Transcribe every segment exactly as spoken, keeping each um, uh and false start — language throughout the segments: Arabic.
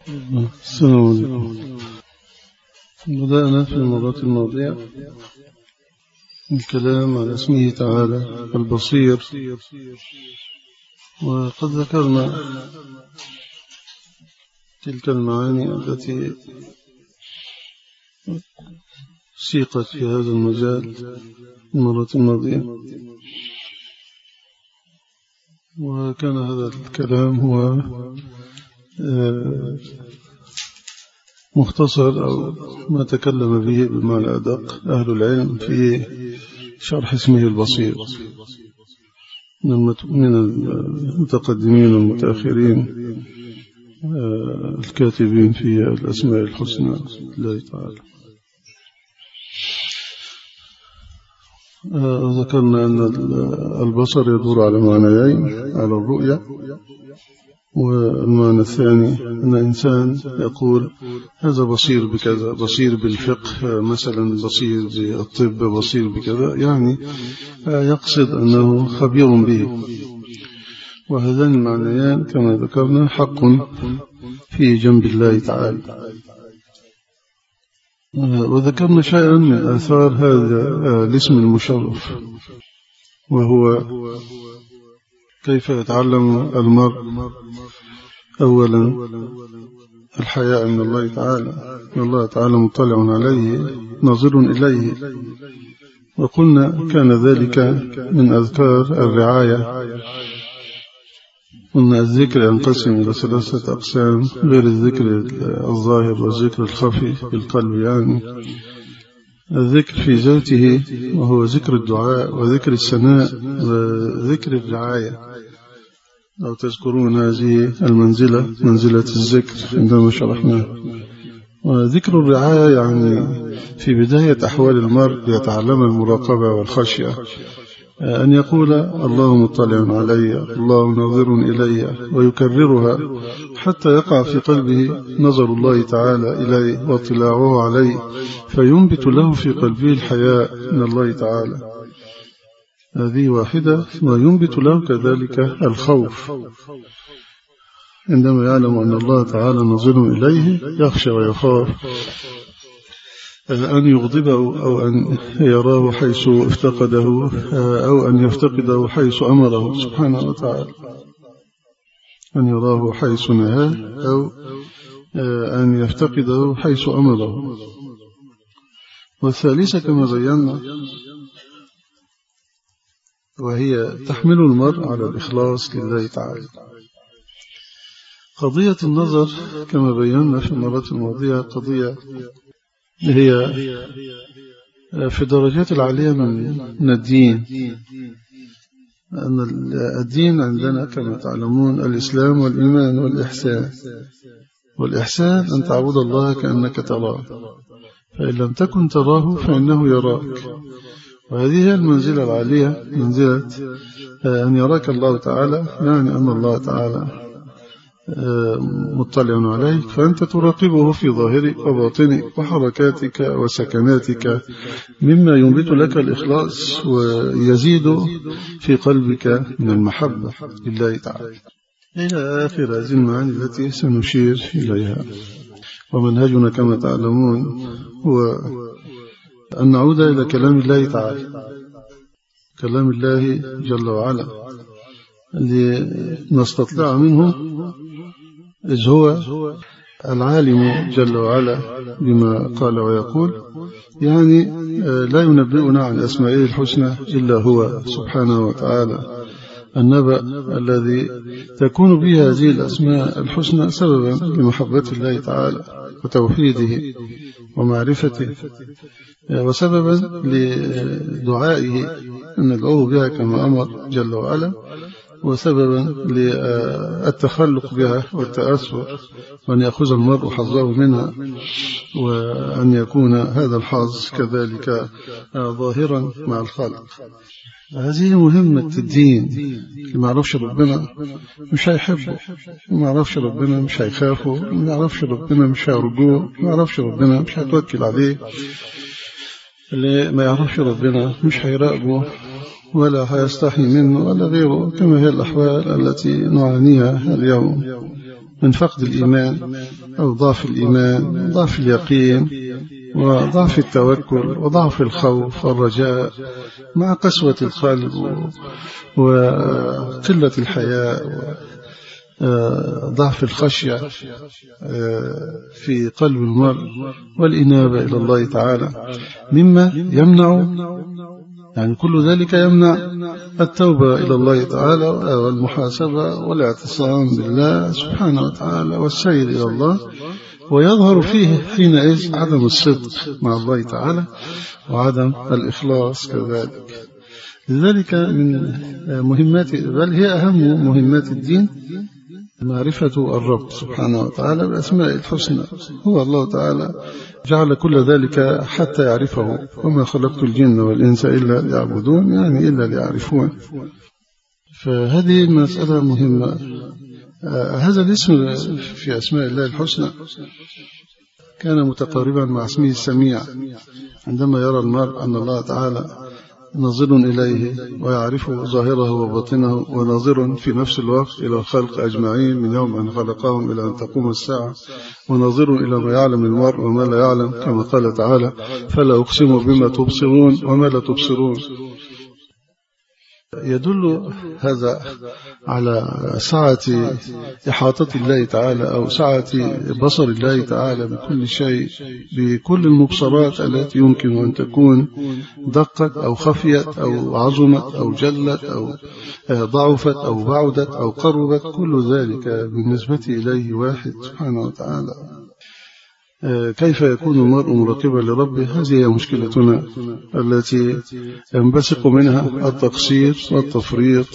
السلام عليكم. بدأنا في المرات الماضية الكلام على اسمه تعالى البصير، وقد ذكرنا تلك المعاني التي سيقت في هذا المجال المرات الماضية، وكان هذا الكلام هو مختصر أو ما تكلم به بالمعنى الأدق أهل العلم في شرح اسمه البصير من المتقدمين والمتأخرين الكاتبين في الأسماء الحسنى لله تعالى. ذكرنا أن البصر يدور على معنيين، على الرؤية، والمعنى الثاني أن إنسان يقول هذا بصير بكذا، بصير بالفقه مثلا، بصير بالطب، بصير بكذا، يعني يقصد أنه خبير به. وهذان المعنيان كما ذكرنا حق في جنب الله تعالى. وذكرنا شيئا من آثار هذا الاسم المشرف، وهو كيف يتعلم المرء أولا الحياء من الله تعالى، من الله تعالى مطلع عليه ناظر إليه. وقلنا كان ذلك من أذكار الرعاية. قلنا الذكر ينقسم إلى ثلاثة أقسام غير الذكر الظاهر والذكر الخفي في القلب، يعني الذكر في ذاته وهو ذكر الدعاء وذكر الثناء وذكر الرعاية. لو تذكرون هذه المنزلة منزلة الذكر عندما شرحناه. وذكر الرعاية يعني في بداية أحوال المرء يتعلم المراقبة والخشية، أن يقول الله مطلع علي، الله ناظر إلي، ويكررها حتى يقع في قلبه نظر الله تعالى إليه واطلاعه عليه، فينبت له في قلبه الحياء من الله تعالى. هذه واحدة. وينبت له كذلك الخوف عندما يعلم أن الله تعالى ناظر إليه، يخشى ويخاف أن يغضبه أو أن يراه حيث افتقده أو أن يفتقده حيث أمره سبحانه وتعالى، أن يراه حيث نهاه أو أن يفتقده حيث أمره. والثالثة كما بينا وهي تحمل المرء على الإخلاص لله تعالى. قضية النظر كما بينا في المرات الماضية قضية هي في الدرجات العالية من الدين. أن الدين عندنا كما تعلمون الإسلام والإيمان والإحسان. والإحسان أن تعبد الله كأنك تراه، فإن لم تكن تراه فإنه يراك. وهذه هي المنزلة العالية، منزلة أن يراك الله تعالى، يعني أن الله تعالى مطلع عليك، فأنت تراقبه في ظاهرك وباطنك وحركاتك وسكناتك، مما ينبت لك الإخلاص ويزيد في قلبك من المحبة لله تعالى، إلى آخر هذه المعاني التي سنشير إليها. ومنهجنا كما تعلمون هو أن نعود إلى كلام الله تعالى، كلام الله جل وعلا، لنستطلع منه، إذ هو العالم جل وعلا بما قال ويقول، يعني لا ينبئنا عن أسمائه الحسنى إلا هو سبحانه وتعالى، النبأ الذي تكون به هذه الأسماء الحسنى سببا لمحبة الله تعالى وتوحيده ومعرفته، وسببا لدعائه أن ندعوه بها كما أمر جل وعلا، وسببا للتخلق بها والتأثر، وأن يأخذ المرء حظه منها، وأن يكون هذا الحظ كذلك ظاهرا مع الخلق. هذه مهمة الدين. اللي ما يعرفش ربنا مش هيحبه، ما يعرفش ربنا مش هيخافه، ما يعرفش ربنا مش هيرجوه، ما يعرفش ربنا مش هيتوكل عليه، اللي ما يعرفش ربنا مش هيراقبه ولا هيستحي منه ولا غيره، كما هي الأحوال التي نعانيها اليوم من فقد الإيمان أو ضعف الإيمان، ضعف اليقين، وضعف التوكل، وضعف الخوف والرجاء، مع قسوة القلب وقلة الحياء، ضعف الخشية في قلب المرء، والإنابة إلى الله تعالى، مما يمنع، يعني كل ذلك يمنع التوبة إلى الله تعالى والمحاسبة والاعتصام بالله سبحانه وتعالى والسير إلى الله، ويظهر فيه حينئذ عدم الصدق مع الله تعالى وعدم الإخلاص كذلك. لذلك من مهمات، بل هي أهم مهمات الدين، معرفة الرب سبحانه وتعالى بأسماء الحسنى. هو الله تعالى جعل كل ذلك حتى يعرفه، وما خلقت الجن والإنس إلا ليعبدون، يعني إلا ليعرفون. فهذه مسألة مهمة. آه هذا الاسم في أسماء الله الحسنى كان متقاربا مع اسمه السميع، عندما يرى المرء أن الله تعالى ناظر إليه ويعرف ظاهره وباطنه، وناظر في نفس الوقت إلى الخلق أجمعين من يوم أن خلقهم إلى أن تقوم الساعة، وناظر إلى ما يعلم المرء وما لا يعلم، كما قال تعالى: فلا أقسم بما تبصرون وما لا تبصرون. يدل هذا على سعة إحاطة الله تعالى، أو سعة بصر الله تعالى بكل شيء، بكل المبصرات التي يمكن أن تكون دقت أو خفيت أو عظمت أو جلت أو ضعفت أو بعدت أو قربت، كل ذلك بالنسبة إليه واحد سبحانه وتعالى. كيف يكون المرء مراقبا لربه؟ هذه هي مشكلتنا التي ينبثق منها التقصير والتفريط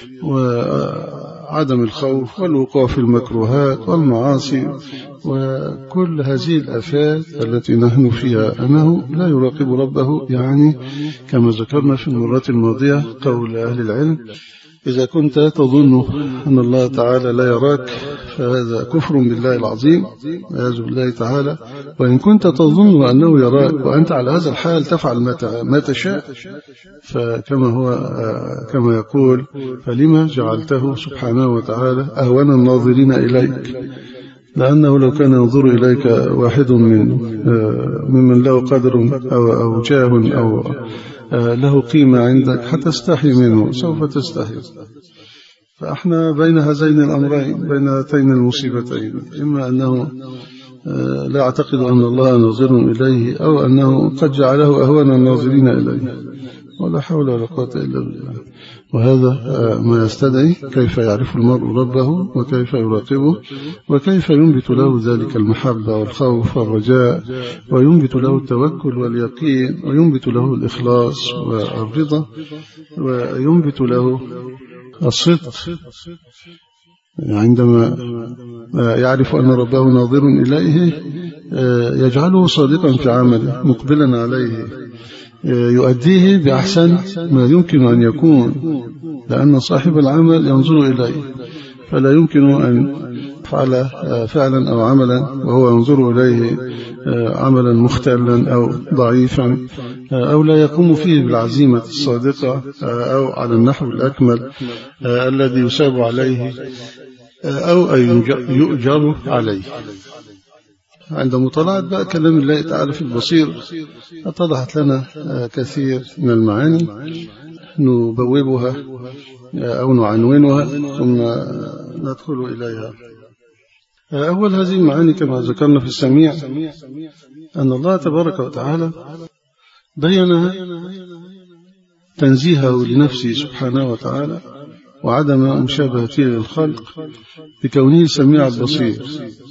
وعدم الخوف والوقوع في المكروهات والمعاصي وكل هذه الآفات التي نحن فيها. أنه لا يراقب ربه، يعني كما ذكرنا في المرات الماضية قول أهل العلم: إذا كنت تظن أن الله تعالى لا يراك فهذا كفر بالله العظيم والعياذ بالله تعالى، وإن كنت تظن أنه يراك وأنت على هذا الحال تفعل ما تشاء، فكما هو كما يقول: فلما جعلته سبحانه وتعالى أهون الناظرين إليك، لأنه لو كان ينظر إليك واحد من ممن له قدر أو أو جاه أو له قيمة عندك هتستحي منه، سوف تستحي. فإحنا بين هذين الأمرين، بين هاتين المصيبتين، إما أنه لا يعتقد أن الله ناظر إليه، أو أنه قد جعله أهون الناظرين إليه، ولا حول ولا قوة إلا بالله. وهذا ما يستدعي كيف يعرف المرء ربه، وكيف يراقبه، وكيف ينبت له ذلك المحبة والخوف والرجاء، وينبت له التوكل واليقين، وينبت له الإخلاص والرضا، وينبت له الصدق عندما يعرف أن ربه ناظر إليه، يجعله صادقا في عمله مقبلا عليه، يؤديه بأحسن ما يمكن أن يكون، لأن صاحب العمل ينظر إليه، فلا يمكن أن يفعل فعلا أو عملا وهو ينظر إليه عملا مختلا أو ضعيفا، أو لا يقوم فيه بالعزيمة الصادقة أو على النحو الأكمل الذي يساب عليه أو أن يؤجر عليه. عند مطالعة بقى كلام الله تعالى في البصير اتضحت لنا كثير من المعاني نبوبها أو نعنونها ثم ندخل إليها. أول هذه المعاني كما ذكرنا في السميع أن الله تبارك وتعالى بينها تنزيهه لنفسه سبحانه وتعالى وعدم مشابهته للخلق بكونه السميع البصير،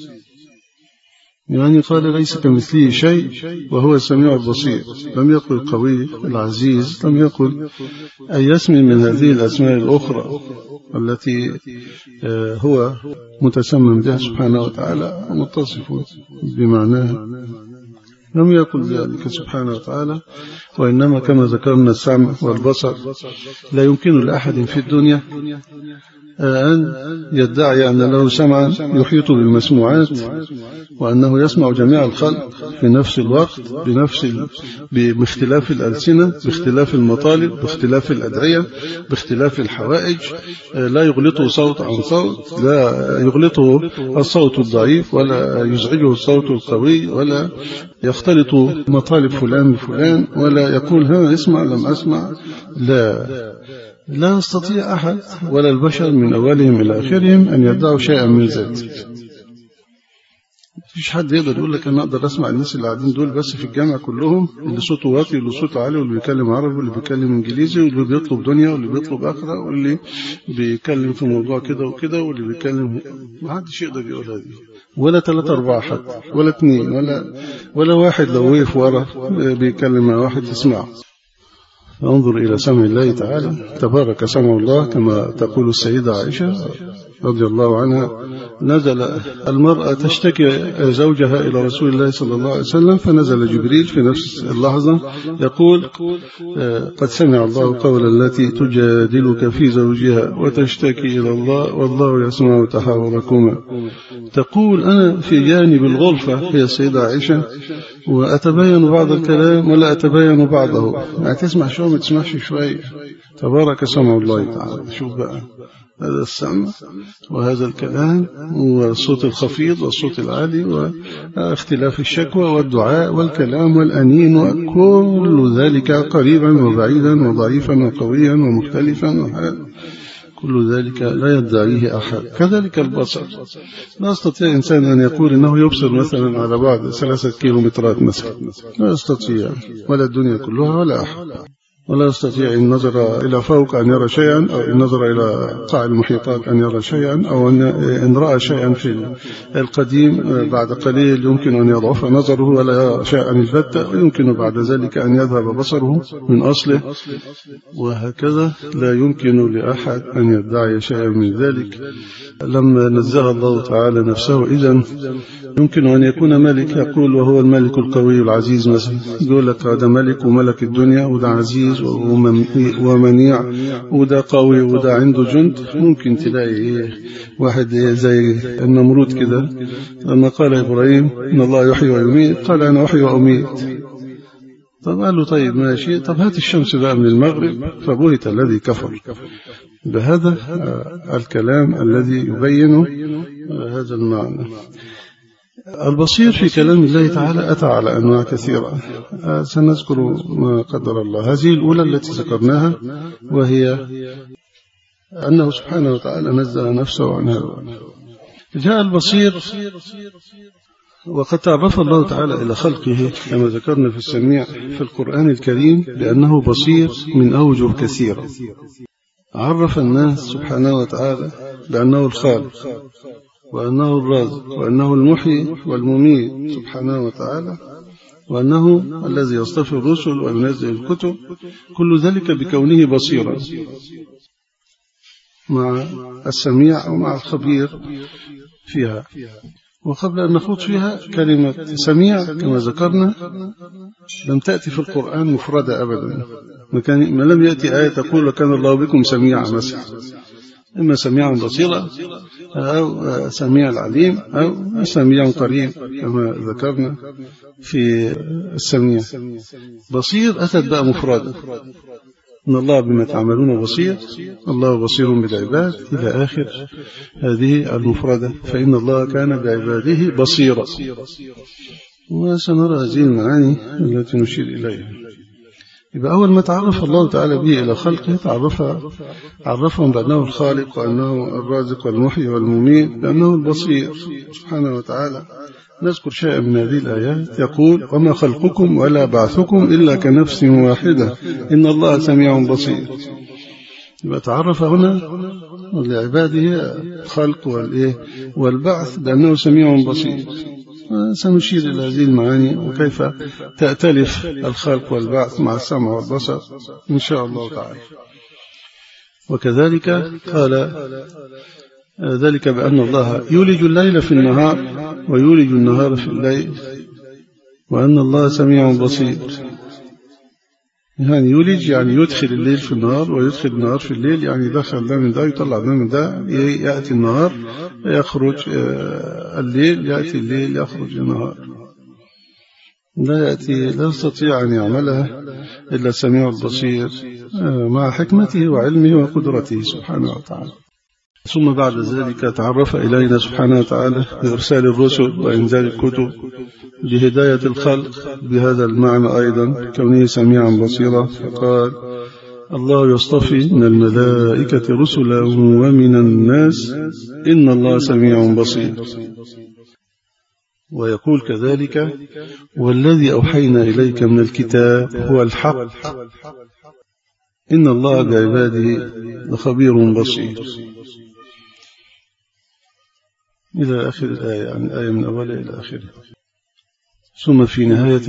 يعني قال: ليس كمثله شيء وهو السميع البصير. لم يقل القوي العزيز، لم يقل أي اسم من هذه الأسماء الأخرى التي هو متسمم بها سبحانه وتعالى ومتصف بمعناها، لم يقل ذلك سبحانه وتعالى. وإنما كما ذكرنا السمع والبصر لا يمكن لأحد في الدنيا أن يدعي أن له سمعا يحيط بالمسموعات، وأنه يسمع جميع الخلق في نفس الوقت بنفس ال... باختلاف الألسنة، باختلاف المطالب، باختلاف الأدعية، باختلاف الحوائج، لا يغلطه صوت عن صوت، لا يغلطه الصوت الضعيف ولا يزعجه الصوت القوي، ولا يختلط مطالب فلان بفلان، ولا يقول ها اسمع لم أسمع. لا لا يستطيع أحد ولا البشر من أولهم إلى آخرهم أن يدعوا شيئا من ذلك. مفيش حد يقدر يقول لك أنا أقدر أسمع الناس اللي قاعدين دول بس في الجامعة كلهم، اللي صوته واطي واللي صوته عالي واللي بيتكلم عربي واللي بيتكلم إنجليزي واللي بيطلب دنيا واللي بيطلب آخرة واللي بيتكلم في موضوع كده وكده واللي بيتكلم. ما حدش يقدر يقول هذه، ولا ثلاثة أربعة حتى، ولا اثنين، ولا ولا واحد لو وقف ورا بيتكلم مع واحد يسمعه. انظر إلى سمع الله تعالى، تبارك سمع الله كما تقول السيدة عائشة رضي الله عنها. نزل المرأة تشتكي زوجها إلى رسول الله صلى الله عليه وسلم، فنزل جبريل في نفس اللحظة يقول قد سمع الله قول التي تجادلك في زوجها وتشتكي إلى الله والله يسمع تحاوركما. تقول أنا في جانب الغرفة هي السيدة عائشة وأتبين بعض الكلام ولا أتبين بعضه، يعني تسمع شوية ما تسمعش شوية. تبارك سمع الله تعالى. شوف بقى هذا السمع وهذا الكلام والصوت الخفيض والصوت العالي واختلاف الشكوى والدعاء والكلام والأنين وكل ذلك قريبا وبعيدا وضعيفا وقويا ومختلفا، كل ذلك لا يدعيه أحد. كذلك البصر، لا يستطيع إنسان أن يقول إنه يبصر مثلا على بعد ثلاثة كيلومترات مثلا، لا يستطيع، ولا الدنيا كلها ولا أحد. ولا يستطيع إن نظر إلى فوق أن يرى شيئا، أو إن نظر إلى قاع المحيطات أن يرى شيئا، أو إن رأى شيئا في القديم بعد قليل يمكن أن يضعف نظره ولا يرى شيئا البتة، ويمكن بعد ذلك أن يذهب بصره من أصله، وهكذا لا يمكن لأحد أن يدعي شيئا من ذلك. لما نزه الله تعالى نفسه إذن يمكن أن يكون ملك يقول وهو الملك القوي العزيز مثلا، يقول لك هذا ملك وملك الدنيا وده عزيز ومنيع وده قوي وده عنده جند. ممكن تلاقي واحد زي النمرود كده لما قال إبراهيم إن الله يحيي ويميت قال أنا أحيي وأميت. طب قال له طيب ماشي، طب هات الشمس بقى من المغرب، فبهت الذي كفر. بهذا الكلام الذي يبين هذا المعنى. البصير في كلام الله تعالى أتى على أنواع كثيرة، سنذكر ما قدر الله. هذه الأولى التي ذكرناها وهي أنه سبحانه وتعالى نزل نفسه عن هذا. جاء البصير وقد تعرف الله تعالى إلى خلقه كما ذكرنا في السميع في القرآن الكريم بأنه بصير من أوجه كثيرة. عرف الناس سبحانه وتعالى بأنه الخالق وأنه الرازق وأنه المحيي والمميت سبحانه وتعالى، وأنه الذي يصطفي الرسل وينزل الكتب، كل ذلك بكونه بصيرا مع السميع أو مع الخبير فيها. وقبل أن نخوض فيها، كلمة سميع كما ذكرنا لم تأتي في القرآن مفردة أبدا، ما لم يأتي آية تقول لكان الله بكم سميعا مثلا، إما سميع بصيرا أو سميع العليم أو سميع قريب كما ذكرنا في السميع. بصير أتت بقى مفردة، إن الله بما تعملون بصير، الله بصير بالعباد إلى آخر هذه المفردة، فإن الله كان بعباده بصيرا. وسنرى هذه المعاني التي نشير إليها. يبقى أول ما تعرف الله تعالى به إلى خلقه تعرف عرفهم بأنه الخالق وأنه الرازق والمحيي والمميت، بأنه البصير سبحانه وتعالى. نذكر شيئا من هذه الآيات. يقول وما خلقكم ولا بعثكم إلا كنفس واحدة إن الله سميع بصير. يبقى تعرف هنا لعباده الخلق والبعث بأنه سميع بصير. سنشير إلى هذه المعاني وكيف تأتلف الخلق والبعث مع السمع والبصر إن شاء الله تعالى. وكذلك قال ذلك بأن الله يولج الليل في النهار ويولج النهار في الليل وأن الله سميع بصير. يعني يولج يعني يدخل الليل في النهار ويدخل النهار في الليل، يعني يدخل ده من ده يطلع ده من ده، يأتي النهار يخرج الليل، يأتي الليل يخرج النهار. لا يأتي لا يستطيع أن يعملها إلا السميع البصير مع حكمته وعلمه وقدرته سبحانه وتعالى. ثم بعد ذلك تعرف إلينا سبحانه وتعالى بإرسال الرسل وإنزال الكتب لهداية الخلق بهذا المعنى أيضا كونه سميعا بصيرا، فقال: الله يصطفي من الملائكة رسلا ومن الناس إن الله سميع بصير. ويقول كذلك: والذي أوحينا إليك من الكتاب هو الحق إن الله بعباده لخبير بصير، إلى آخر الآية، يعني الآية من أولها إلى آخرها. ثم في نهاية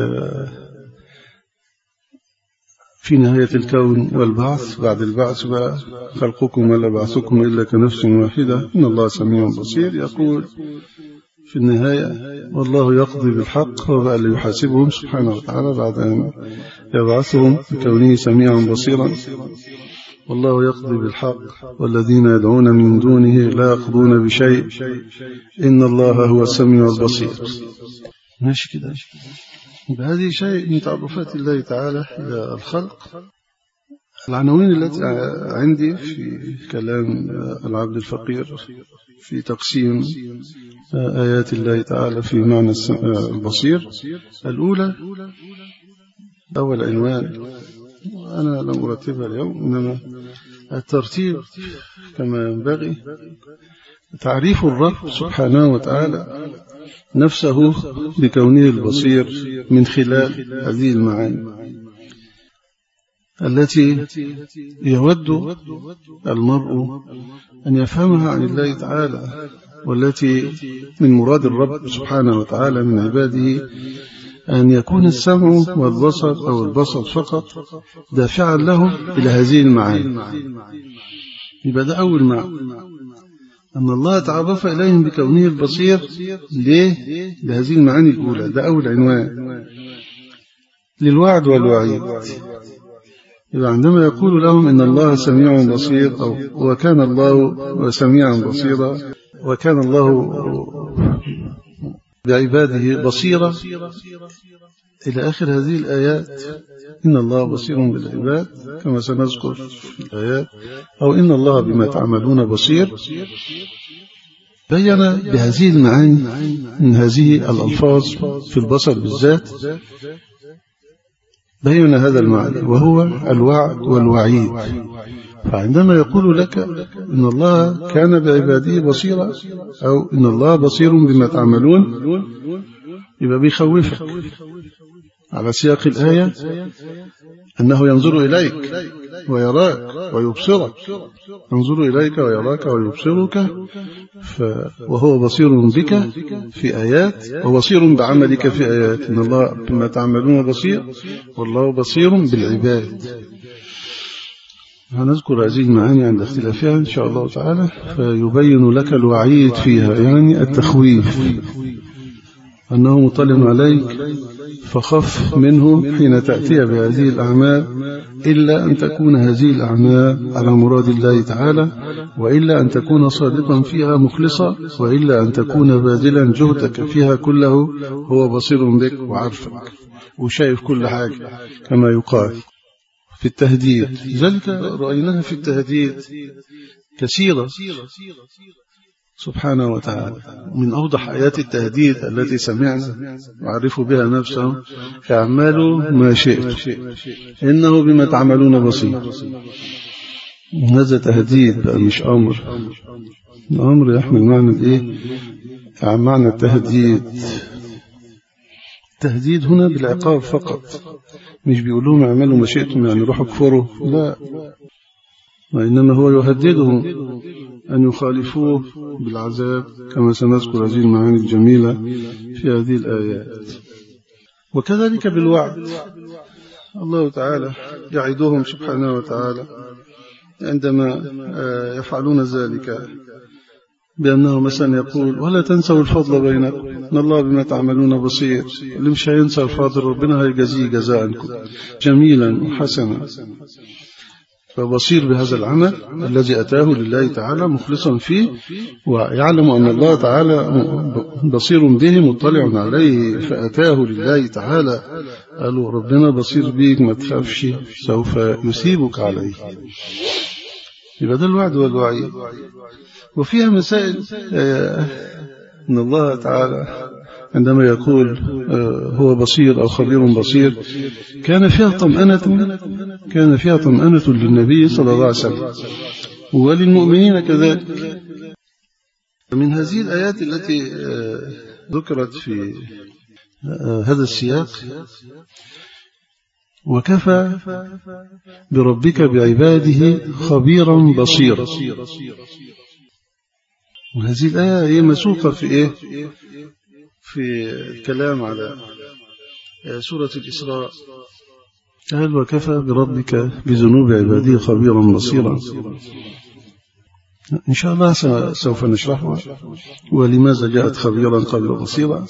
في نهاية الكون والبعث، بعد البعث بقى: خلقكم ولا بعثكم إلا كنفس واحدة إن الله سميع بصير. يقول في النهاية: والله يقضي بالحق وبقى اللي يحاسبهم سبحانه وتعالى بعد أن يبعثهم بكونه سميعا بصيرا. والله يقضي بالحق والذين يدعون من دونه لا يقضون بشيء إن الله هو السميع البصير. ماشي كده. بهذه شيء من تعرفات الله تعالى إلى الخلق. العناوين التي عندي في كلام العبد الفقير في تقسيم آيات الله تعالى في معنى البصير: الأولى، أول عنوان أنا لم أرتبها اليوم، إنما الترتيب كما ينبغي، تعريف الرب سبحانه وتعالى نفسه بكونه البصير من خلال هذه المعاني التي يود المرء أن يفهمها عن الله تعالى، والتي من مراد الرب سبحانه وتعالى من عباده أن يكون السمع والبصر أو البصر فقط دافعا له إلى هذه المعاني. يبقى ده أول معنى، أن الله تعرف إليهم بكونه البصير. ليه؟ لهذه المعاني الأولى، ده أول عنوان للوعد والوعيد. يبقى عندما يقول لهم إن الله سميع بصير، أو وكان الله سميعا بصيرا، وكان الله بعباده بصيرا إلى آخر هذه الآيات، إن الله بصير بالعباد كما سنذكر في الآيات، أو إن الله بما تعملون بصير، بين بهذه المعاني من هذه الألفاظ في البصر بالذات، بين هذا المعنى وهو الوعد والوعيد. فعندما يقول لك إن الله كان بعباده بصيرا، أو إن الله بصير بما تعملون، يبقى بيخوفك على سياق الآية أنه ينظر إليك ويراك ويبصرك، ينظر إليك ويراك ويبصرك، وهو بصير بك في آيات، وبصير بعملك في آيات. إن الله بما تعملون بصير، والله بصير بالعباد. هنذكر هذه المعاني عند اختلافها إن شاء الله تعالى، فيبين لك الوعيد فيها، يعني التخويف، أنه مطلع عليك فخف منه حين تأتي بهذه الأعمال، إلا أن تكون هذه الأعمال على مراد الله تعالى، وإلا أن تكون صادقا فيها مخلصا، وإلا أن تكون باذلا جهدك فيها كله. هو بصير بك وعارفك وشايف كل حاجة كما يقال في التهديد. ذلك رأيناها في التهديد كثيرا سبحانه وتعالى. من أوضح آيات التهديد التي سمعنا وعرفوا بها نفسه: اعملوا ما شئت إنه بما تعملون بصير. هذا تهديد بقى، مش أمر. الأمر يحمل معنى الإيه؟ معنى التهديد. التهديد هنا بالعقاب فقط، مش بيقول لهم اعملوا ما شئتم يعني روحوا كفروا، لا، وإنما هو يهددهم أن يخالفوه بالعذاب، كما سنذكر هذه المعاني الجميلة في هذه الآيات. وكذلك بالوعد، الله تعالى يعدهم سبحانه وتعالى عندما يفعلون ذلك بأنه مثلا يقول ولا تنسوا الفضل بينكم إن الله بما تعملون بصير. اللي مش هينسى الفضل ربنا هيجزيه جزاء جميلا وحسنا. فبصير بهذا العمل الذي أتاه لله تعالى مخلصا فيه، ويعلم أن الله تعالى بصير به مطلع عليه، فأتاه لله تعالى. قالوا ربنا بصير بيك ما تخافش سوف يثيبك عليه. يبقى ده الوعد والوعيد. وفيها مسائل أن الله تعالى عندما يقول هو بصير أو خبير بصير كان فيها طمأنة كان فيها طمأنة للنبي صلى الله عليه وسلم وللمؤمنين كذلك. من هذه الآيات التي ذكرت في هذا السياق وكفى بربك بعباده خبيرا بصيرا. وهذه الآية هي مسوقة في إيه؟ في الكلام على سورة الإسراء. قال وكفى بربك بذنوب عباده خبيرا بصيرا. إن شاء الله سوف نشرحها ولماذا جاءت خبيرا قبل بصيرا،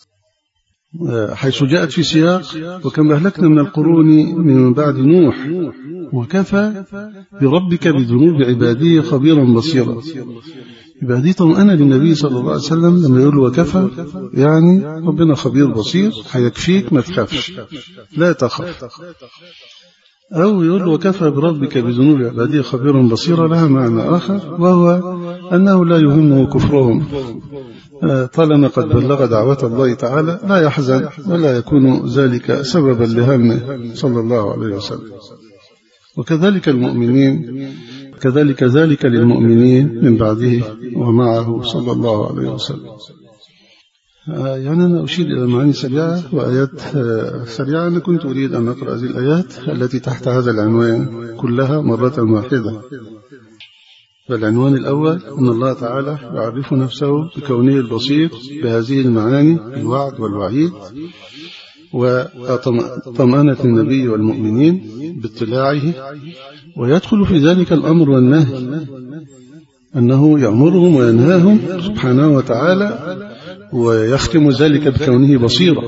حيث جاءت في سياق وكم أهلكنا من القرون من بعد نوح وكفى بربك بذنوب عباده خبيرا بصيرا. يبقى دي طمأنة للنبي صلى الله عليه وسلم لما يقول وكفى، يعني ربنا خبير بصير هيكفيك ما تخافش لا تخف. أو يقول وكفى بربك بذنوب عباده خبيرا بصيرا لها معنى آخر، وهو أنه لا يهمه كفرهم طالما قد بلغ دعوة الله تعالى، لا يحزن ولا يكون ذلك سببا لهمه صلى الله عليه وسلم. وكذلك المؤمنين كذلك ذلك للمؤمنين من بعده ومعه صلى الله عليه وسلم. يعني أنا أشير إلى معاني سريعة وآيات سريعة. أنا كنت أريد أن أقرأ هذه الآيات التي تحت هذا العنوان كلها مرة واحدة. فالعنوان الأول أن الله تعالى يعرف نفسه بكونه البصير بهذه المعاني الوعد والوعيد، وطمأنة النبي والمؤمنين باطلاعه، ويدخل في ذلك الأمر والنهي، أنه يأمرهم وينهاهم سبحانه وتعالى، ويختم ذلك بكونه بصيرا.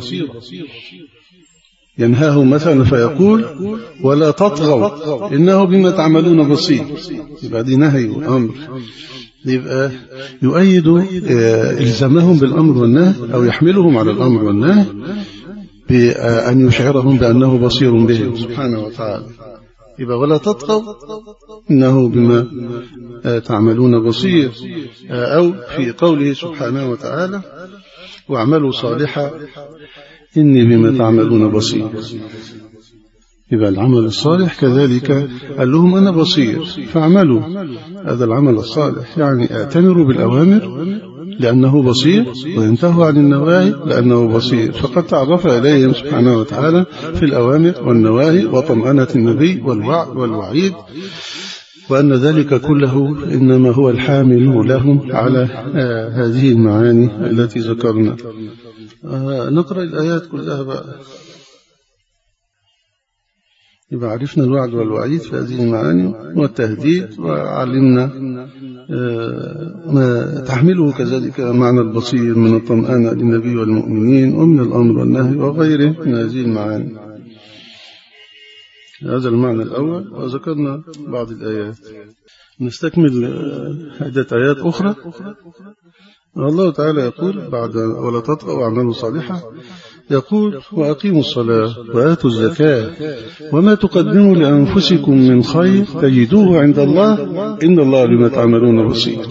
ينهاهم مثلا فيقول ولا تطغوا إنه بما تعملون بصير. يبقى دي نهي وأمر، يبقى يؤيد إلزامهم بالأمر والنهي أو يحملهم على الأمر والنهي بأن يشعرهم بأنه بصير بهم سبحانه وتعالى. يبقى ولا تطغوا إنه بما تعملون بصير. أو في قوله سبحانه وتعالى واعملوا صالحا إني بما تعملون بصير. يبقى العمل الصالح كذلك قال لهم أنا بصير فاعملوا هذا العمل الصالح، يعني اعتمروا بالأوامر لأنه بصير، وينتهوا عن النواهي لأنه بصير. فقد تعرف إليهم سبحانه وتعالى في الأوامر والنواهي وطمأنة النبي والوعد والوعيد، وأن ذلك كله إنما هو الحامل لهم على هذه المعاني التي ذكرنا. نقرأ الآيات كلها بقى. يبقى عرفنا الوعد والوعيد في هذه المعاني والتهديد، وعلمنا ما تحمله كذلك معنى البصير من الطمأنة للنبي والمؤمنين ومن الأمر والنهي وغيره من هذه المعاني. هذا المعنى الأول، وذكرنا بعض الآيات. نستكمل عدة آيات أخرى. الله تعالى يقول بعد ولا تطغوا واعملوا صالحا، يقول وأقيموا الصلاة وآتوا الزكاة وما تقدموا لأنفسكم من خير تجدوه عند الله إن الله بما تعملون بصير.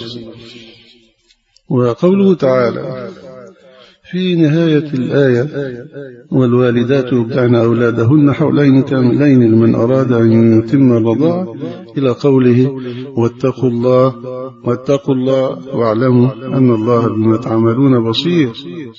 وقوله تعالى في نهاية الآية والوالدات يرضعن أولادهن حولين كاملين لمن أراد أن يتم الرضاعة إلى قوله واتقوا الله واتقوا الله واعلموا أن الله بما تعملون بصير.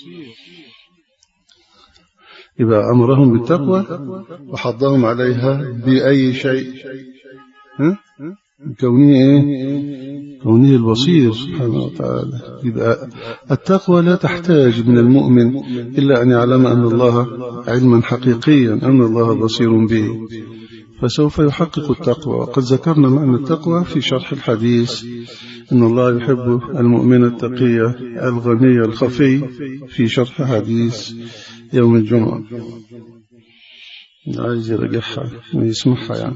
يبقى أمرهم بالتقوى وحضهم عليها بأي شيء ها؟ كونه إيه؟ كونه البصير سبحانه وتعالى. يبقى التقوى لا تحتاج من المؤمن إلا أن يعلم أن الله علما حقيقيا أن الله بصير به، فسوف يحقق التقوى. وقد ذكرنا معنى التقوى في شرح الحديث إن الله يحب المؤمن التقي الغني الخفي في شرح حديث يوم الجمعة. عايز يرجعها يسمعها يعني.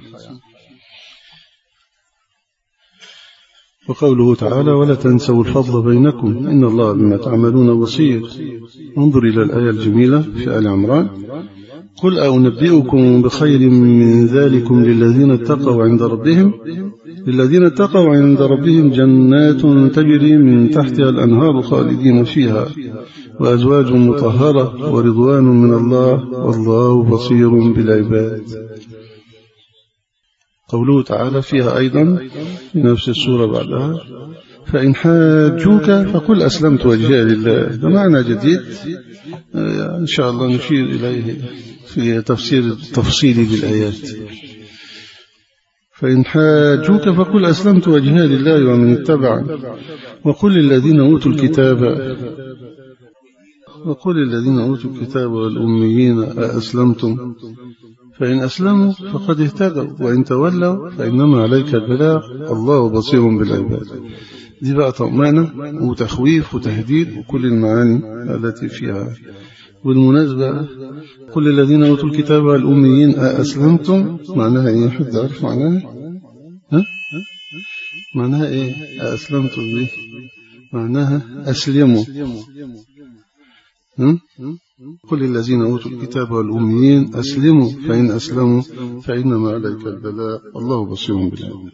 وقوله تعالى ولا تنسوا الفضل بينكم إن الله بما تعملون بصير. انظر إلى الآية الجميلة في آل عمران قل أنبئكم بخير من ذلكم للذين اتقوا عند ربهم للذين اتقوا عند ربهم جنات تجري من تحتها الأنهار خالدين فيها وأزواج مطهرة ورضوان من الله والله بصير بالعباد. قوله تعالى فيها أيضا في نفس السورة بعدها فإن حاجوك فقل أسلمت وجهي لله. ده معنى جديد إن شاء الله نشير إليه في تفسير التفصيل للآيات. فإن حاجوك فقل أسلمت وجهي لله ومن اتبعني وقل للذين أوتوا الكتاب وقل للذين أوتوا الكتاب والأميين أأسلمتم فإن أسلموا فقد اهتدوا وإن تولوا فإنما عليك البلاغ الله بصير بالعباد. دي بقى طمأنة وتخويف وتهديد وكل المعاني التي فيها. والمناسبة كل الذين أوتوا الكتاب والأميين أأسلمتم معناها إيه؟ حد عارف معناها؟ ها؟ معناها إيه؟ أأسلمتم دي معناها أسلموا. ها؟ كل الذين أوتوا الكتاب والأميين أسلموا فإن أسلموا فإنما عليك البلاء الله بصير بالعباد.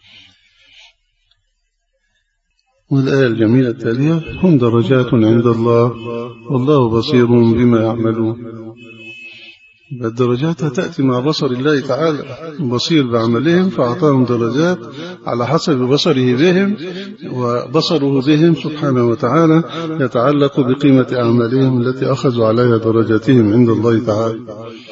والآية الجميلة التالية هم درجات عند الله والله بصير بما يعملون. الدرجات تأتي مع بصر الله تعالى بصير بعملهم فأعطاهم درجات على حسب بصره بهم وبصره بهم سبحانه وتعالى يتعلق بقيمة أعمالهم التي أخذوا عليها درجاتهم عند الله تعالى.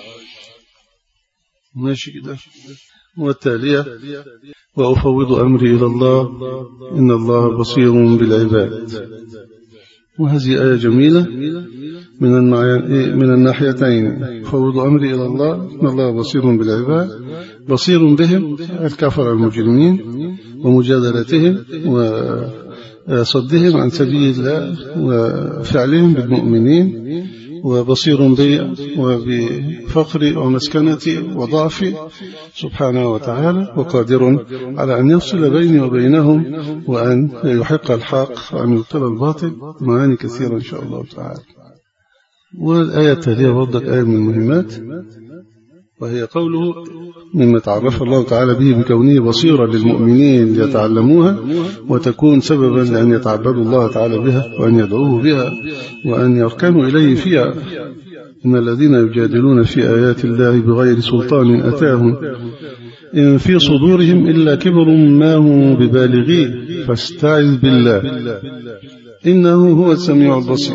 ماشي كده. والتالية وأفوض أمري إلى الله إن الله بصير بالعباد. وهذه آية جميلة من من الناحيتين. فوض أمري إلى الله إن الله بصير بالعباد بصير بهم الكفر المجرمين ومجادلتهم وصدهم عن سبيل الله وفعلهم بالمؤمنين وبصير بي وبفقري ومسكنتي وضعفي سبحانه وتعالى وقادر على أن يفصل بيني وبينهم وأن يحق الحق وأن يبطل الباطل. معاني كثيرة إن شاء الله تعالى. والآية التالية وضت آية من المهمات وهي قوله مما تعرف الله تعالى به بكونه بصيرا للمؤمنين ليتعلموها وتكون سببا لأن يتعبدوا الله تعالى بها وأن يدعوه بها وأن يركنوا إليه فيها. إن الذين يجادلون في آيات الله بغير سلطان أتاهم إن في صدورهم إلا كبر ما هو ببالغيه فاستعذ بالله إنه هو السميع البصير.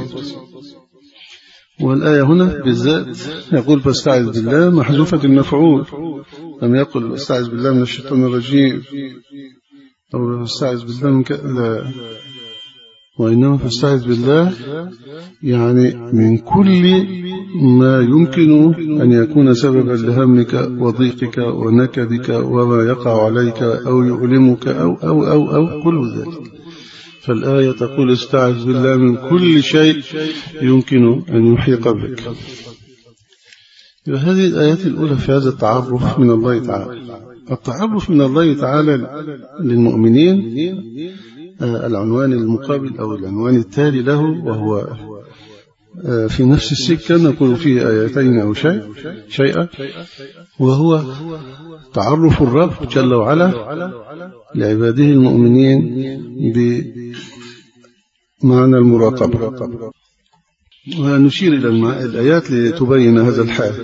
والآية هنا بالذات يقول فاستعذ بالله محذوفة المفعول لم يقل فاستعذ بالله من الشيطان الرجيم أو فاستعذ بالله من ك... لا وإنما فاستعذ بالله يعني من كل ما يمكن أن يكون سببا لهمك وضيقك ونكدك وما يقع عليك أو يؤلمك أو أو أو أو كل ذلك. فالآية تقول استعذ بالله من كل شيء يمكن أن يحيق بك. هذه الآيات الأولى في هذا التعرف من الله تعالى. التعرف من الله تعالى للمؤمنين العنوان المقابل أو العنوان التالي له وهو في نفس السكة نقول فيه آيتين أو شيء شيئا وهو تعرف الرب جل وعلا لعباده المؤمنين بمعنى المراقبة. ونشير إلى الآيات لتبين هذا الحال.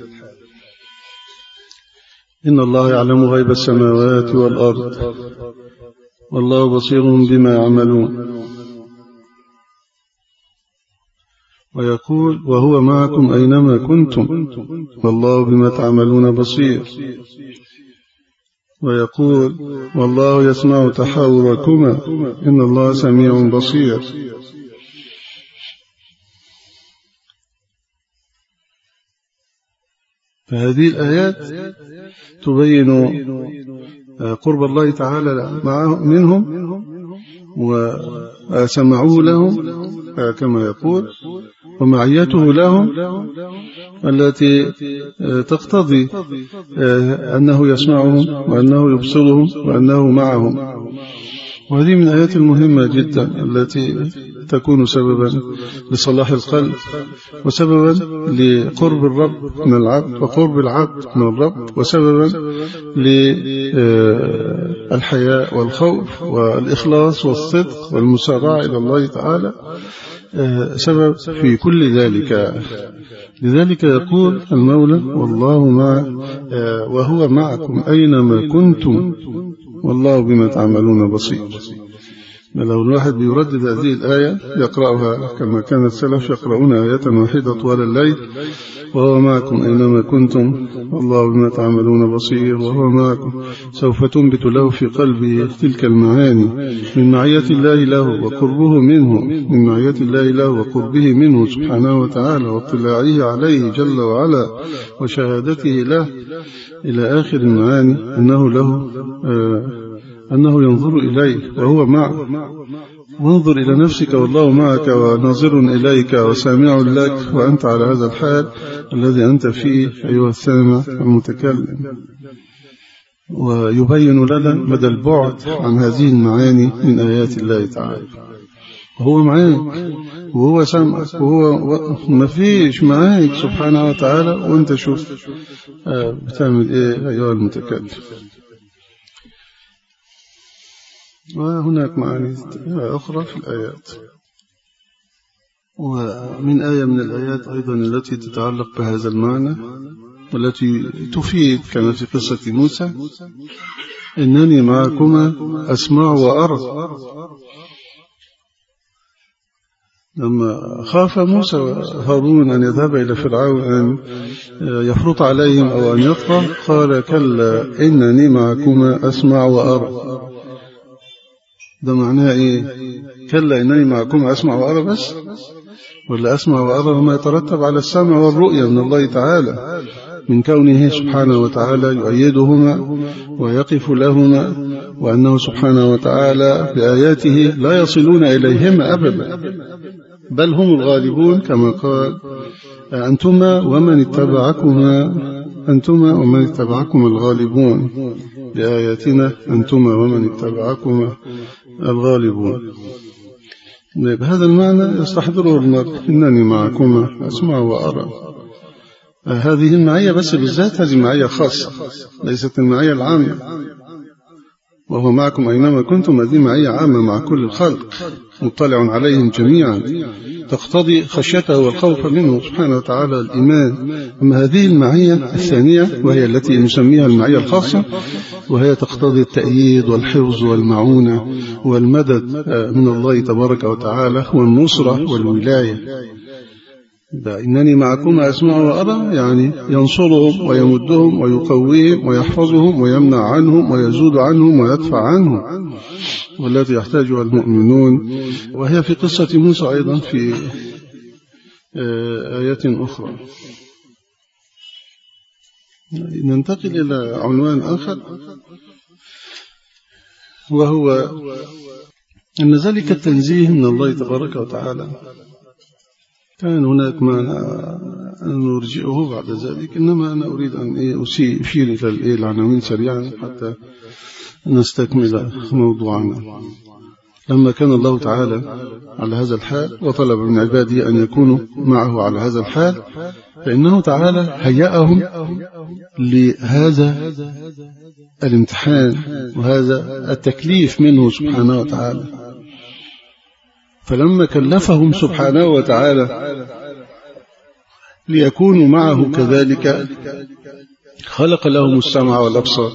إن الله يعلم غيب السماوات والأرض والله بصير بما يعملون. ويقول وهو معكم أينما كنتم والله بما تعملون بصير. ويقول والله يسمع تحاوركما إن الله سميع بصير. فهذه الآيات تبين قرب الله تعالى معه منهم وسمعوه لهم كما يقول، ومعيته لهم التي تقتضي أنه يسمعهم وأنه يبصرهم وأنه معهم. وهذه من الآيات المهمة جدا التي تكون سببا لصلاح القلب وسببا لقرب الرب من العبد وقرب العبد من الرب وسببا للحياء والخوف والإخلاص والصدق والمسارعة إلى الله تعالى، سبب في كل ذلك. لذلك يقول المولى: والله مع وهو معكم أينما كنتم والله بما تعملون بصير. لو الواحد بيردد هذه الآية يقرأها كما كان السلف يقرؤون آية واحدة طوال الليل: وهو معكم أينما كنتم والله بما تعملون بصير، وهو معكم، سوف تنبت له في قلبه تلك المعاني من معية الله له وقربه منه، من معية الله له وقربه منه سبحانه وتعالى واطلاعه عليه جل وعلا وشهادته له إلى آخر المعاني، أنه له آه أنه ينظر إليه وهو معه. وانظر إلى نفسك والله معك وناظر إليك وسامع لك وأنت على هذا الحال الذي أنت فيه أيها السامع المتكلم. ويبين لنا مدى البعد عن هذه المعاني من آيات الله تعالى. وهو معاك وهو سامعك وهو ما فيش معاك سبحانه وتعالى، وأنت شوف بتعمل إيه أيها المتكلم. وهناك معاني أخرى في الآيات. ومن آية من الآيات أيضا التي تتعلق بهذا المعنى والتي تفيد كما في قصة موسى: إنني معكما أسمع وأرى. لما خاف موسى وهارون أن يذهب إلى فرعون أن يفرط عليهم أو أن يطغى، قال: كلا إنني معكما أسمع وأرى. ده معناه إيه؟ كلا إنني معكم أسمع وأرى بس، ولا أسمع وأرى وما يترتب على السمع والرؤية من الله تعالى، من كونه سبحانه وتعالى يؤيدهما ويقف لهما، وأنه سبحانه وتعالى بآياته لا يصلون إليهما أبدا، بل هم الغالبون كما قال: أنتما ومن اتبعكما أنتما ومن اتبعكم الغالبون، بآياتنا أنتما ومن اتبعكما الغالبون. بهذا المعنى يستحضره المرء: إنني معكما أسمع وأرى. هذه المعية بس بالذات هذه معية خاصة، ليست المعية العامة. وهو معكم أينما كنتم، هذه معية عامة مع كل الخلق، مطلع عليهم جميعا، تقتضي خشيته والخوف منه سبحانه وتعالى، الإيمان. أما هذه المعية الثانية وهي التي نسميها المعية الخاصة، وهي تقتضي التأييد والحفظ والمعونة والمدد من الله تبارك وتعالى والنصرة والولاية. إنني معكم أسمع وأرى، يعني ينصرهم ويمدهم ويقويهم ويحفظهم ويمنع عنهم ويزود عنهم ويدفع عنهم، والتي يحتاجها المؤمنون. وهي في قصة موسى أيضا في آيات أخرى. ننتقل إلى عنوان آخر، وهو أن ذلك التنزيه من الله تبارك وتعالى كان هناك معنى أن نرجئه بعد ذلك، إنما أنا أريد أن أشير إلى العناوين سريعا حتى نستكمل موضوعنا. لما كان الله تعالى على هذا الحال وطلب من عباده أن يكونوا معه على هذا الحال، فإنه تعالى هيأهم لهذا الامتحان وهذا التكليف منه سبحانه وتعالى. فلما كلفهم سبحانه وتعالى ليكونوا معه كذلك، خلق لهم السمع والأبصار.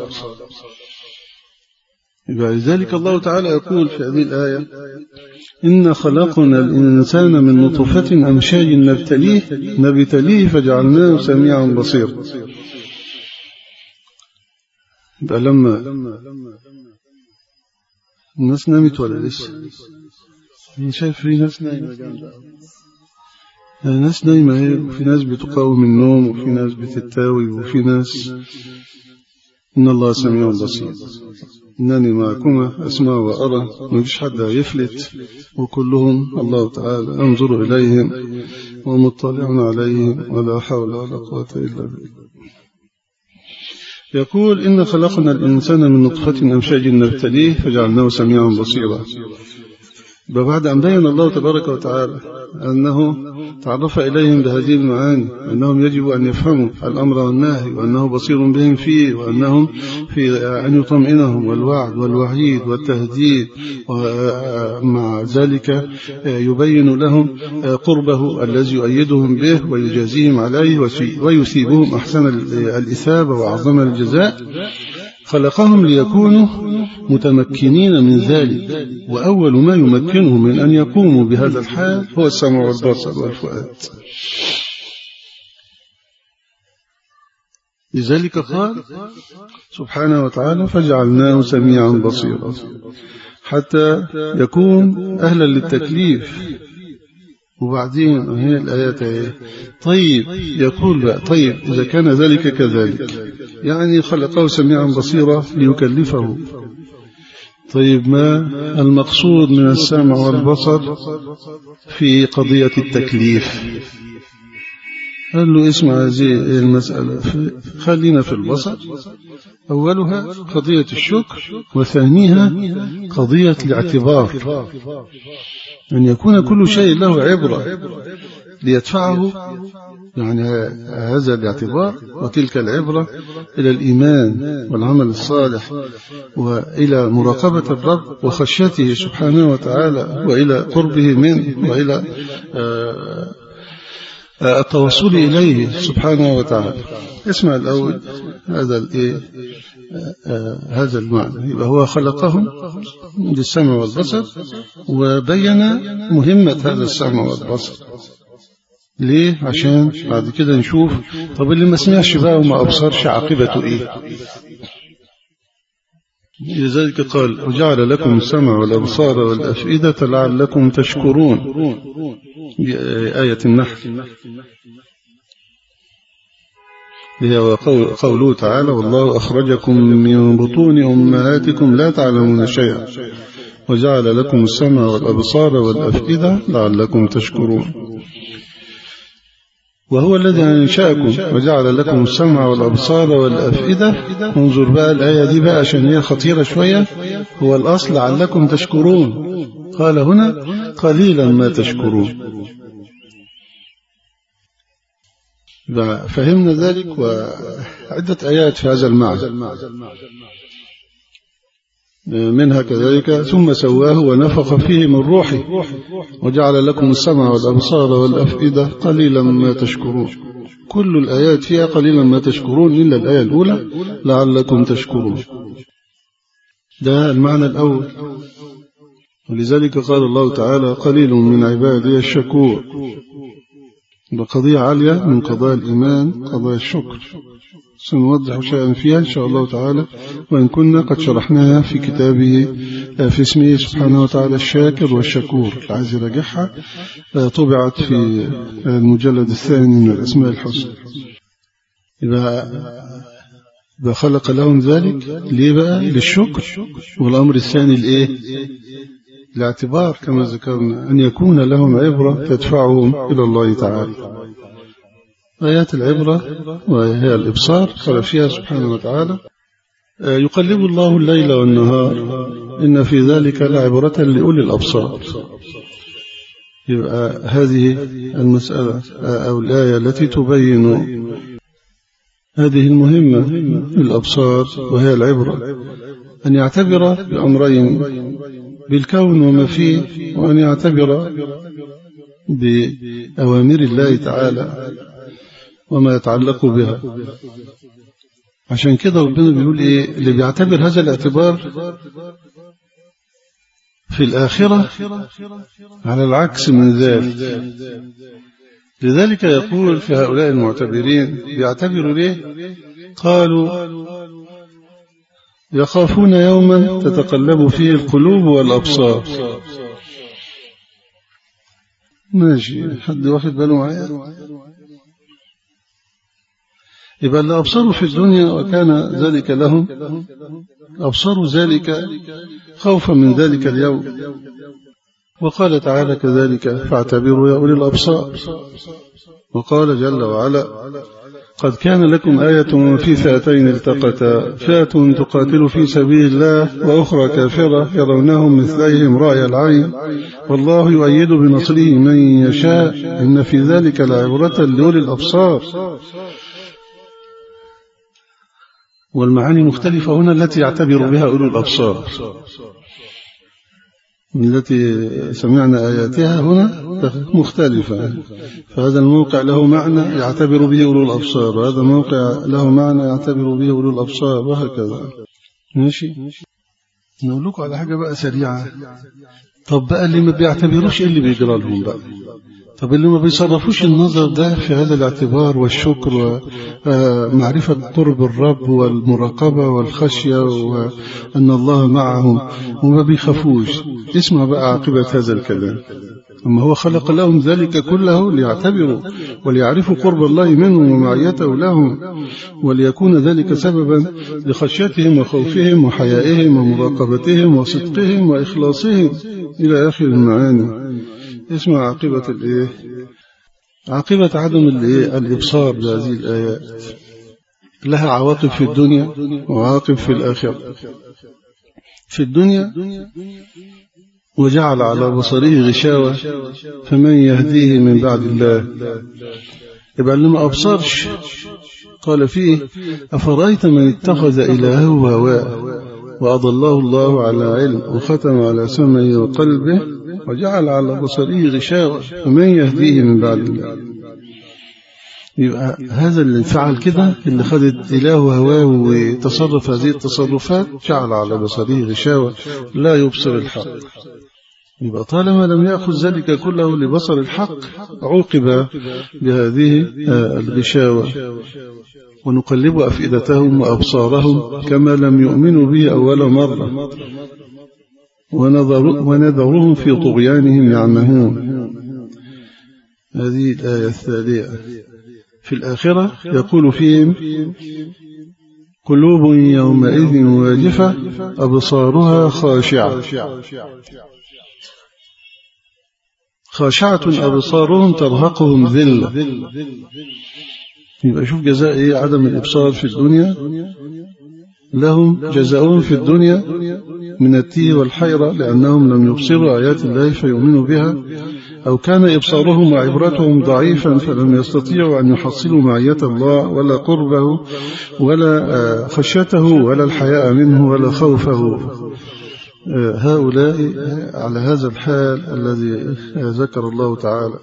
لذلك الله تعالى يقول في هذه الآية: إن خلقنا الإنسان من نطفة أمشاج نبتليه نبتليه فجعلناه سميعا بصيرا. يبقى لما الناس نامت ولا لسه؟ شايف في ناس نايمة جنبها. ناس نايمة، وفي ناس بتقاوم النوم، وفي ناس بتتاوي، وفي ناس. إن الله سميع بصير. إنني معكما أسمع وأرى، مفيش حد يفلت، وكلهم الله تعالى أنظر إليهم ومطلع عليهم، ولا حول ولا قوة إلا بالله. يقول إن خلقنا الإنسان من نطفة أمشاج نبتليه فجعلناه سميعا بصيرا. بعد أن بين الله تبارك وتعالى أنه تعرف إليهم بهذه المعاني، أنهم يجب أن يفهموا الأمر والنهي، وأنه بصير بهم فيه، وأنهم في أن يطمئنهم، والوعد والوعيد والتهديد، ومع ذلك يبين لهم قربه الذي يؤيدهم به ويجازيهم عليه ويثيبهم أحسن الإثابة وأعظم الجزاء. خلقهم ليكونوا متمكنين من ذلك، وأول ما يمكنهم من أن يقوموا بهذا الحال هو السمع والبصر والفؤاد. لذلك قال سبحانه وتعالى فجعلناه سميعا بصيرا، حتى يكون أهلا للتكليف. وبعدين هي الآيات ايه؟ طيب يقول بقى طيب إذا كان ذلك كذلك، يعني خلقه سميعا بصيرا ليكلفه. طيب ما المقصود من السمع والبصر في قضية التكليف؟ قال له اسمع هذه المسألة، خلينا في البصر. أولها قضية الشكر، وثانيها قضية الاعتبار، أن يكون كل شيء له عبرة ليدفعه، يعني هذا الاعتبار وتلك العبرة إلى الإيمان والعمل الصالح، وإلى مراقبة الرب وخشيته سبحانه وتعالى، وإلى قربه منه، وإلى التوصل إليه سبحانه وتعالى. اسمع الأول هذا الإيه هذا المعنى. يبقى هو خلقهم للسمع والبصر، وبين مهمة هذا السمع والبصر. ليه؟ عشان بعد كده نشوف طب اللي ما سمعش بقى وما أبصرش عاقبته إيه. لذلك قال وجعل لكم السمع والأبصار والأفئدة لعلكم تشكرون، آية النحل. هي قوله تعالى والله أخرجكم من بطون أمهاتكم لا تعلمون شيئا وجعل لكم السمع والأبصار والأفئدة لعلكم تشكرون. وهو الذي أنشأكم وجعل لكم السمع والأبصار والأفئدة. انظر بقى الآية دي بقى عشان هي خطيرة شوية. هو الأصل لعلكم تشكرون، قال هنا قليلا ما تشكرون. فهمنا ذلك، وعدة آيات في هذا المعنى منها كذلك ثم سواه ونفخ فيه من روحه وجعل لكم السمع والأبصار والأفئدة قليلا ما تشكرون. كل الآيات فيها قليلا ما تشكرون إلا الآية الأولى لعلكم تشكرون. ده المعنى الأول. ولذلك قال الله تعالى قليل من عبادي الشكور. بقضية عالية من قضايا الإيمان قضايا الشكر، سنوضح شيئا فيها إن شاء الله تعالى، وإن كنا قد شرحناها في كتابه في اسمه سبحانه وتعالى الشاكر والشكور. العايز يراجعها طبعت في المجلد الثاني من الأسماء الحسنى. يبقى خلق لهم ذلك ليه بقى؟ للشكر. والأمر الثاني الإيه؟ الاعتبار كما ذكرنا، أن يكون لهم عبرة تدفعهم إلى الله تعالى. آيات العبرة وهي الإبصار قال فيها سبحانه وتعالى يقلب الله الليل والنهار إن في ذلك لعبرة لأولي الأبصار. يبقى هذه المسألة أو الآية التي تبين هذه المهمة للأبصار وهي العبرة، أن يعتبر بأمرين، بالكون وما فيه، وأن يعتبر بأوامر الله تعالى وما يتعلق بها. عشان كده ربنا بيقول إيه اللي بيعتبر هذا الاعتبار في الآخرة على العكس من ذلك. لذلك يقول في هؤلاء المعتبرين بيعتبروا ليه؟ قالوا يخافون يوما تتقلب فيه القلوب والأبصار. ماشي، حد واخد باله معايا؟ يبقى اللي أبصروا في الدنيا وكان ذلك لهم أبصروا ذلك خوفا من ذلك اليوم. وقال تعالى كذلك فاعتبروا يا أولي الأبصار. وقال جل وعلا قد كان لكم آية في فئتين التقتا فئة تقاتل في سبيل الله وأخرى كافرة يرونهم مثليهم رأي العين والله يؤيد بنصره من يشاء إن في ذلك لعبرة لأولي الأبصار. والمعاني مختلفة هنا التي يعتبر بها أولو الأبصار، التي سمعنا آياتها هنا مختلفة، فهذا الموقع له معنى يعتبر به أولو الأبصار، وهذا الموقع له معنى يعتبر به أولو الأبصار، وهكذا. ماشي، نقول لكم على حاجة بقى سريعة. طب بقى اللي ما بيعتبروش إيه اللي بيجرى لهم بقى؟ طب اللي ما بيصرفوش النظر ده في هذا الاعتبار والشكر ومعرفة قرب الرب والمراقبة والخشية وأن الله معهم وما بيخافوش، اسمع بقى عاقبة هذا الكلام. أما هو خلق لهم ذلك كله ليعتبروا وليعرفوا قرب الله منهم ومعيته لهم، وليكون ذلك سببا لخشيتهم وخوفهم وحيائهم ومراقبتهم وصدقهم وإخلاصهم إلى آخر المعاني. اسمع عاقبة الإيه؟ عاقبة عدم الإيه؟ الإبصار بهذه الآيات. لها عواقب في الدنيا وعواقب في الآخرة. في الدنيا وجعل على بصره غشاوة فمن يهديه من بعد الله. يبقى اللي ما أبصرش قال فيه أفرأيت من اتخذ إلهه هواه وأضله الله على علم وختم على سمعه وقلبه وجعل على بصره غشاوة فمن يهديه من بعد الله. يبقى هذا اللي فعل كده، اللي خدت إله هواه وتصرف هذه التصرفات، جعل على بصره غشاوة لا يبصر الحق. يبقى طالما لم يأخذ ذلك كله لبصر الحق عوقب بهذه الغشاوة. ونقلب أفئدتهم وأبصارهم كما لم يؤمنوا به أول مرة ونذرهم في طغيانهم يعمهون. هذه الآية الثانية. في الآخرة يقول فيهم قلوب يومئذ واجفة أبصارها خاشعة خاشعة أبصارهم ترهقهم ذلة. يبقى شوف جزاء إيه عدم الإبصار في الدنيا. لهم جزاؤهم في الدنيا من التيه والحيرة لأنهم لم يبصروا آيات الله فيؤمنوا بها، أو كان إبصارهم وعبرتهم ضعيفا فلم يستطيعوا أن يحصلوا معية الله ولا قربه ولا خشيته ولا الحياء منه ولا خوفه. هؤلاء على هذا الحال الذي ذكر الله تعالى.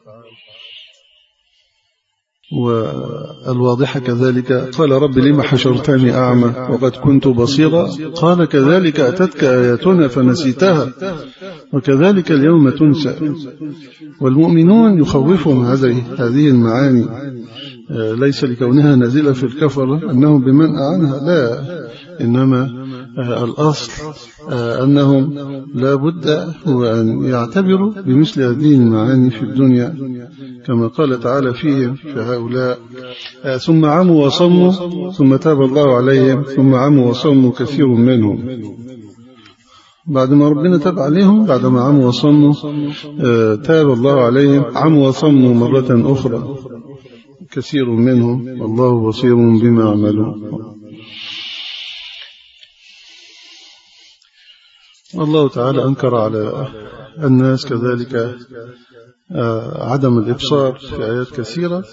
والواضح كذلك قال رب لما حشرتني أعمى وقد كنت بصيرا قال كذلك أتتك آياتنا فنسيتها وكذلك اليوم تنسى. والمؤمنون يخوفهم هذه المعاني، ليس لكونها نازلة في الكفر أنهم بمنع عنها، لا، إنما الأصل أنهم لا بد أن يعتبروا بمثل هذه المعاني في الدنيا كما قال تعالى فيهم في هؤلاء ثم عموا وصموا ثم تاب الله عليهم ثم عموا وصموا كثير منهم. بعد ما ربنا تاب عليهم بعد ما عموا وصموا تاب الله عليهم، عموا وصموا مرة أخرى كثير منهم والله بصير بما عملوا. الله تعالى أنكر على الناس كذلك عدم الإبصار في آيات كثيرة.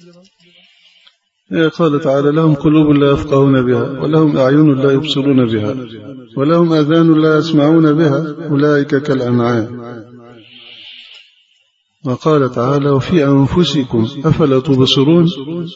قال تعالى لهم قلوب لا يفقهون بها ولهم أعين لا يبصرون بها ولهم آذان لا يسمعون بها أولئك كالأنعام. وقال تعالى وفي أنفسكم أفلا تبصرون.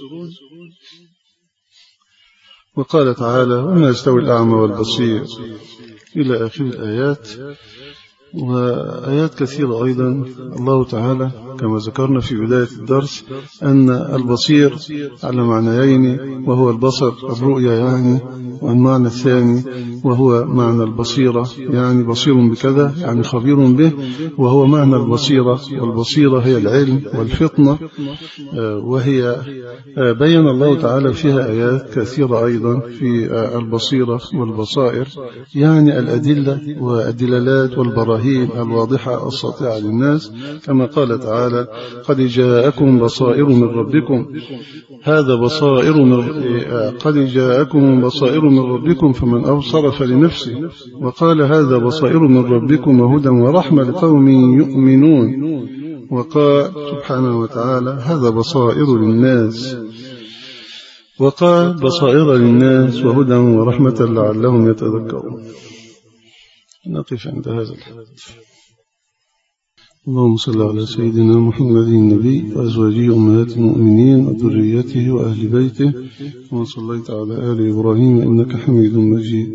وقال تعالى وما يستوي الأعمى والبصير إلى آخر الآيات. وآيات كثيرة أيضا. الله تعالى كما ذكرنا في بداية الدرس أن البصير على معنيين، وهو البصر الرؤية يعني، والمعنى الثاني وهو معنى البصيرة، يعني بصير بكذا يعني خبير به، وهو معنى البصيرة. والبصيرة هي العلم والفطنة، وهي بين الله تعالى فيها آيات كثيرة أيضا في البصيرة والبصائر، يعني الأدلة والدلالات والبراهين الواضحة الساطعة للناس، كما قال تعالى: قد جاءكم بصائر من ربكم. هذا بصائر من قد جاءكم بصائر من ربكم فمن أبصر فلنفسه، وقال: هذا بصائر من ربكم وهدى ورحمة لقوم يؤمنون. وقال سبحانه وتعالى: هذا بصائر للناس، وقال: بصائر للناس وهدى ورحمة لعلهم يتذكرون. نقف عند هذا الحديث. اللهم صل على سيدنا محمد النبي وأزواجه أمهات المؤمنين وذريته وأهل بيته، كما صليت على آل إبراهيم إنك حميد مجيد.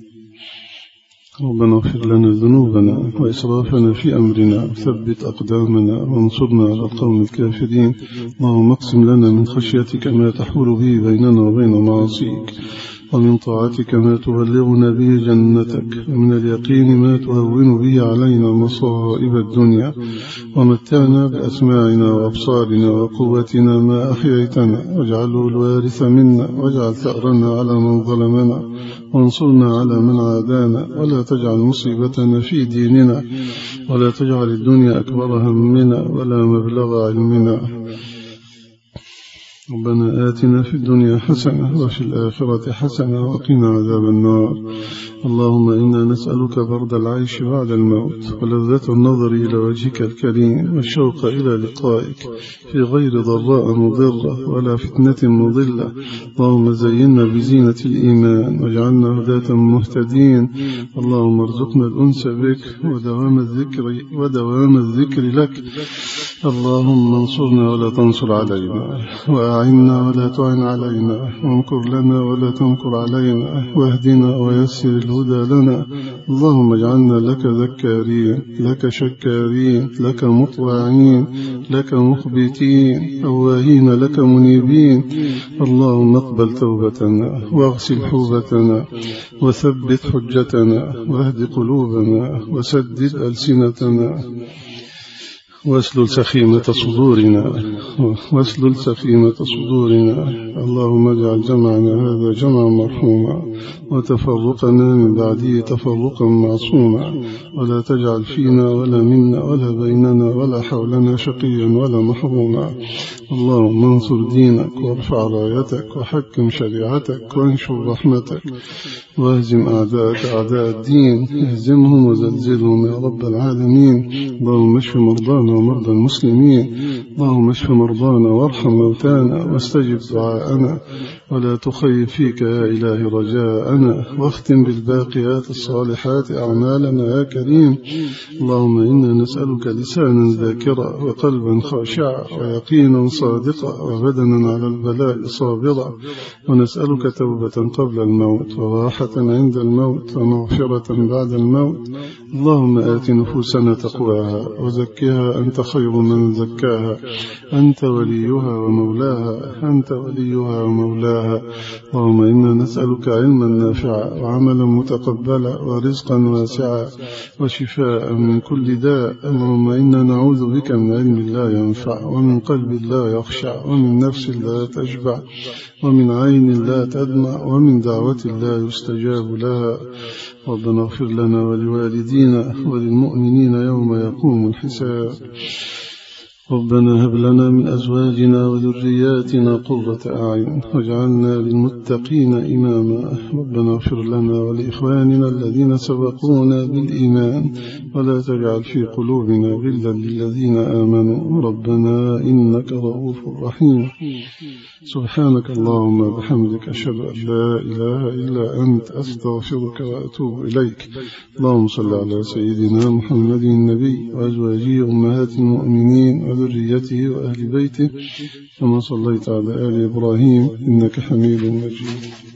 ربنا اغفر لنا ذنوبنا وإسرافنا في أمرنا وثبت أقدامنا وانصرنا على القوم الكافرين. اللهم اقسم لنا من خشيتك ما تحول به بيننا وبين معاصيك، ومن طاعتك ما تبلغنا به جنتك، ومن اليقين ما تهون به علينا مصائب الدنيا، ومتعنا بأسماعنا وأبصارنا وقوتنا ما أحييتنا، واجعله الوارث منا، واجعل ثأرنا على من ظلمنا، وانصرنا على من عادانا، ولا تجعل مصيبتنا في ديننا، ولا تجعل الدنيا أكبر همنا ولا مبلغ علمنا. ربنا آتنا في الدنيا حسنة وفي الآخرة حسنة وقنا عذاب النار. اللهم إنا نسألك برد العيش بعد الموت، ولذة النظر إلى وجهك الكريم، والشوق إلى لقائك في غير ضراء مضرة ولا فتنة مضلة. اللهم زينا بزينة الإيمان واجعلنا هداة مهتدين. اللهم ارزقنا الأنس بك ودوام الذكر ودوام الذكر لك. اللهم انصرنا ولا تنصر علينا، وأعنا ولا تعن علينا، وانكر لنا ولا تنكر علينا، واهدنا ويسر الهدى لنا. اللهم اجعلنا لك ذكارين، لك شكارين، لك مطواعين، لك مخبتين، أواهين لك منيبين. اللهم اقبل توبتنا واغسل حوبتنا وثبت حجتنا واهد قلوبنا وسدد ألسنتنا واسلل سخيمة صدورنا واسلل سخيمة صدورنا. اللهم اجعل جمعنا هذا جمعا مرحوما، وتفرقنا من بعده تفرقا معصوما، ولا تجعل فينا ولا منا ولا بيننا ولا حولنا شقيا ولا محروما. اللهم انصر دينك وارفع رايتك وحكم شريعتك وانشر رحمتك، واهزم أعداءك أعداء الدين، اهزمهم وزلزلهم يا رب العالمين. اللهم اشف مرضانا ومرضى المسلمين، اللهم اشف مرضانا وارحم موتانا واستجب دعاءنا، ولا تخيب فيك يا إلهي رجاءنا، واختم بالباقيات الصالحات أعمالنا يا كريم. اللهم إنا نسألك لسانا ذاكرا وقلبا خاشعا ويقينا صادقا وبدنا على البلاء صابرا، ونسألك توبة قبل الموت وراحة عند الموت ومغفرة بعد الموت. اللهم آت نفوسنا تقواها وزكها أنت خير من زكاها، أنت وليها ومولاها، أنت وليها ومولاها. اللهم إنا نسألك علما نافعا وعملا متقبلا ورزقا واسعا وشفاء من كل داء. اللهم إنا نعوذ بك من علم لا ينفع، ومن قلب لا يخشع، ومن نفس لا تشبع، ومن عين لا تدمع، ومن دعوة لا يستجاب لها. ربنا اغفر لنا ولوالدينا وللمؤمنين يوم يقوم الحساب. ربنا هب لنا من أزواجنا وذرياتنا قرة أعين واجعلنا للمتقين إماما. ربنا اغفر لنا ولإخواننا الذين سبقونا بالإيمان، ولا تجعل في قلوبنا غلا للذين آمنوا. ربنا إنك رؤوف رحيم. سبحانك اللهم وبحمدك أشهد أن لا إله إلا أنت أستغفرك وأتوب إليك. اللهم صل على سيدنا محمد النبي وأزواجه أمهات المؤمنين وذريته وأهل بيته، كما صليت على آل إبراهيم إنك حميد مجيد.